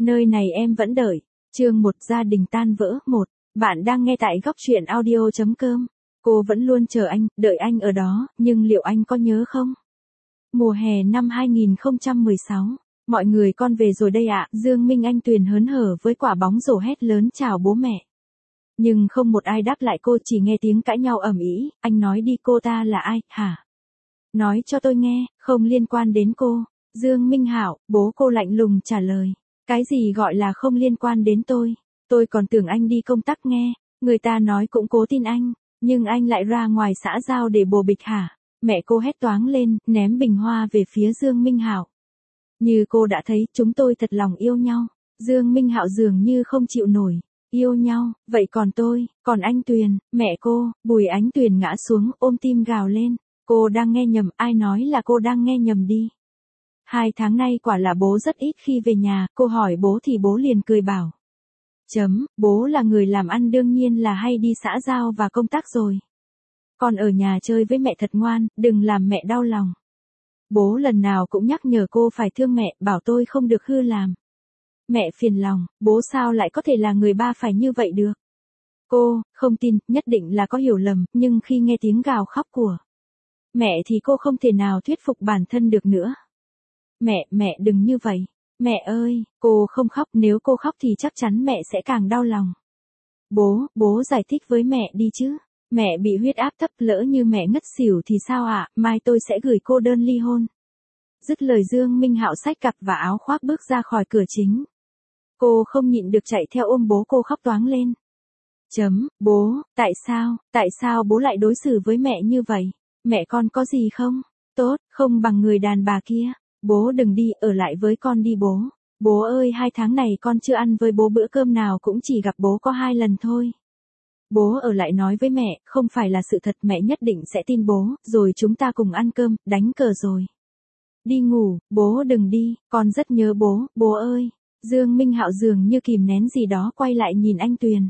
Nơi này em vẫn đợi. Chương 1 gia đình tan vỡ 1. Bạn đang nghe tại góc truyện audio.com. Cô vẫn luôn chờ anh, đợi anh ở đó, nhưng liệu anh có nhớ không? Mùa hè năm 2016. Mọi người con về rồi đây ạ. Dương Minh Anh Tuyền hớn hở với quả bóng rổ hét lớn chào bố mẹ. Nhưng không một ai đáp lại cô, chỉ nghe tiếng cãi nhau ầm ĩ. Anh nói đi, cô ta là ai, hả? Nói cho tôi nghe, không liên quan đến cô. Dương Minh Hạo, bố cô lạnh lùng trả lời. Cái gì gọi là không liên quan đến tôi? Tôi còn tưởng anh đi công tác nghe. Người ta nói cũng cố tin anh. Nhưng anh lại ra ngoài xã giao để bồ bịch hả? Mẹ cô hét toáng lên, ném bình hoa về phía Dương Minh Hạo. Như cô đã thấy, chúng tôi thật lòng yêu nhau. Dương Minh Hạo dường như không chịu nổi. Yêu nhau, vậy còn tôi, còn anh Tuyền, mẹ cô, Bùi Ánh Tuyền ngã xuống, ôm tim gào lên. Cô đang nghe nhầm, ai nói là cô đang nghe nhầm đi. 2 tháng nay quả là bố rất ít khi về nhà, cô hỏi bố thì bố liền cười bảo. Bố là người làm ăn đương nhiên là hay đi xã giao và công tác rồi. Con ở nhà chơi với mẹ thật ngoan, đừng làm mẹ đau lòng. Bố lần nào cũng nhắc nhở cô phải thương mẹ, bảo tôi không được hư làm. Mẹ phiền lòng, bố sao lại có thể là người ba phải như vậy được. Cô, không tin, nhất định là có hiểu lầm, nhưng khi nghe tiếng gào khóc của mẹ thì cô không thể nào thuyết phục bản thân được nữa. Mẹ đừng như vậy. Mẹ ơi, cô không khóc, nếu cô khóc thì chắc chắn mẹ sẽ càng đau lòng. Bố giải thích với mẹ đi chứ. Mẹ bị huyết áp thấp, lỡ như mẹ ngất xỉu thì sao ạ, mai tôi sẽ gửi cô đơn ly hôn. Dứt lời Dương Minh Hạo xách cặp và áo khoác bước ra khỏi cửa chính. Cô không nhịn được chạy theo ôm bố, cô khóc toáng lên. Bố, tại sao bố lại đối xử với mẹ như vậy? Mẹ con có gì không? Tốt, không bằng người đàn bà kia. Bố đừng đi, ở lại với con đi bố. Bố ơi, 2 tháng này con chưa ăn với bố bữa cơm nào, cũng chỉ gặp bố có 2 lần thôi. Bố ở lại nói với mẹ, không phải là sự thật, mẹ nhất định sẽ tin bố, rồi chúng ta cùng ăn cơm, đánh cờ rồi đi ngủ. Bố đừng đi, con rất nhớ bố ơi. Dương Minh Hạo dường như kìm nén gì đó quay lại nhìn anh Tuyền.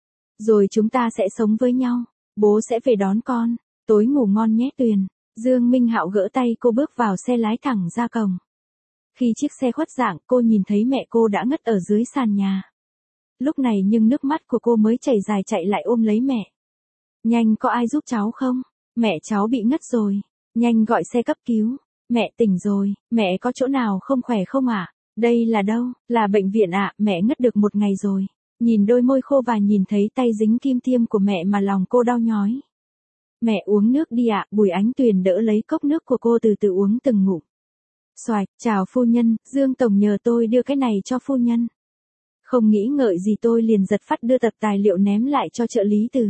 Rồi chúng ta sẽ sống với nhau, bố sẽ về đón con, tối ngủ ngon nhé Tuyền. Dương Minh Hạo gỡ tay cô bước vào xe lái thẳng ra cổng. Khi chiếc xe khuất dạng, cô nhìn thấy mẹ cô đã ngất ở dưới sàn nhà. Lúc này nhưng nước mắt của cô mới chảy dài, chạy lại ôm lấy mẹ. Nhanh, có ai giúp cháu không? Mẹ cháu bị ngất rồi. Nhanh gọi xe cấp cứu. Mẹ tỉnh rồi, mẹ có chỗ nào không khỏe không ạ? Đây là đâu? Là bệnh viện ạ, mẹ ngất được 1 ngày rồi. Nhìn đôi môi khô và nhìn thấy tay dính kim tiêm của mẹ mà lòng cô đau nhói. Mẹ uống nước đi ạ. Bùi Ánh Tuyền đỡ lấy cốc nước của cô, từ từ uống từng ngụm. Xoạch, chào phu nhân, Dương Tổng nhờ tôi đưa cái này cho phu nhân. Không nghĩ ngợi gì tôi liền giật phắt đưa tập tài liệu ném lại cho trợ lý Từ.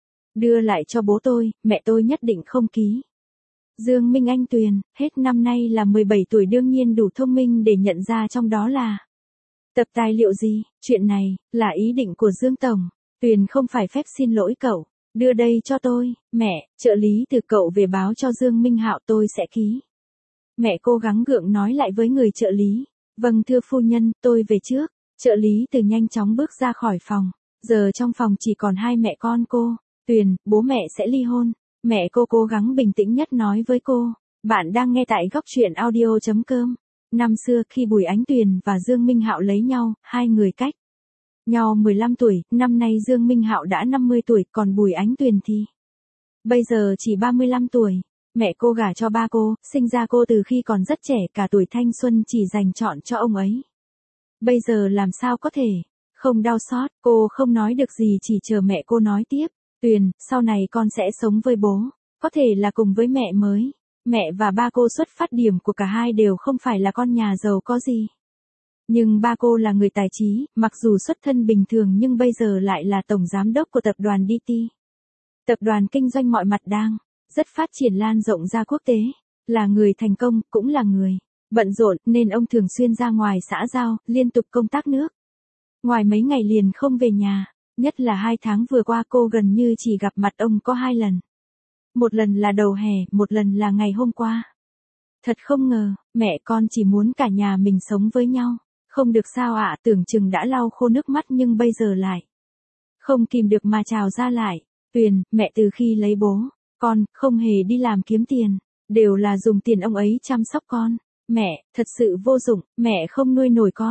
Đưa lại cho bố tôi, mẹ tôi nhất định không ký. Dương Minh Anh Tuyền, hết năm nay là 17 tuổi, đương nhiên đủ thông minh để nhận ra trong đó là tập tài liệu gì. Chuyện này là ý định của Dương Tổng. Tuyền không phải phép xin lỗi cậu. Đưa đây cho tôi. Mẹ, trợ lý Từ cậu về báo cho Dương Minh Hạo, tôi sẽ ký. Mẹ cố gắng gượng nói lại với người trợ lý. Vâng thưa phu nhân, tôi về trước. Trợ lý Từ nhanh chóng bước ra khỏi phòng. Giờ trong phòng chỉ còn 2 mẹ con cô. Tuyền, bố mẹ sẽ ly hôn. Mẹ cô cố gắng bình tĩnh nhất nói với cô. Bạn đang nghe tại góc truyện audio.com. Năm xưa khi Bùi Ánh Tuyền và Dương Minh Hạo lấy nhau, 2 người cách nhau 15 tuổi, năm nay Dương Minh Hạo đã 50 tuổi, còn Bùi Ánh Tuyền thì bây giờ chỉ 35 tuổi. Mẹ cô gả cho ba cô, sinh ra cô từ khi còn rất trẻ, cả tuổi thanh xuân chỉ dành trọn cho ông ấy. Bây giờ làm sao có thể không đau xót, cô không nói được gì, chỉ chờ mẹ cô nói tiếp. Tuyền, sau này con sẽ sống với bố, có thể là cùng với mẹ mới. Mẹ và ba cô xuất phát điểm của cả hai đều không phải là con nhà giàu có gì. Nhưng ba cô là người tài trí, mặc dù xuất thân bình thường nhưng bây giờ lại là tổng giám đốc của tập đoàn DT. Tập đoàn kinh doanh mọi mặt đang rất phát triển, lan rộng ra quốc tế. Là người thành công, cũng là người bận rộn, nên ông thường xuyên ra ngoài xã giao, liên tục công tác nước ngoài, mấy ngày liền không về nhà. Nhất là 2 tháng vừa qua cô gần như chỉ gặp mặt ông có 2 lần. Một lần là đầu hè, một lần là ngày hôm qua. Thật không ngờ, mẹ con chỉ muốn cả nhà mình sống với nhau. Không được sao ạ, tưởng chừng đã lau khô nước mắt nhưng bây giờ lại không kìm được mà trào ra lại. Tuyền, mẹ từ khi lấy bố, con không hề đi làm kiếm tiền, đều là dùng tiền ông ấy chăm sóc con. Mẹ, thật sự vô dụng, mẹ không nuôi nổi con.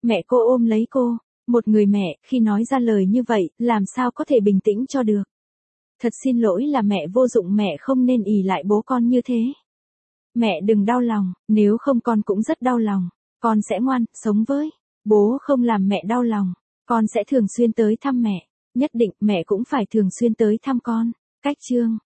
Mẹ cô ôm lấy cô. Một người mẹ, khi nói ra lời như vậy, làm sao có thể bình tĩnh cho được. Thật xin lỗi là mẹ vô dụng, mẹ không nên ỷ lại bố con như thế. Mẹ đừng đau lòng, nếu không con cũng rất đau lòng. Con sẽ ngoan, sống với. Bố không làm mẹ đau lòng. Con sẽ thường xuyên tới thăm mẹ. Nhất định mẹ cũng phải thường xuyên tới thăm con. Cách chương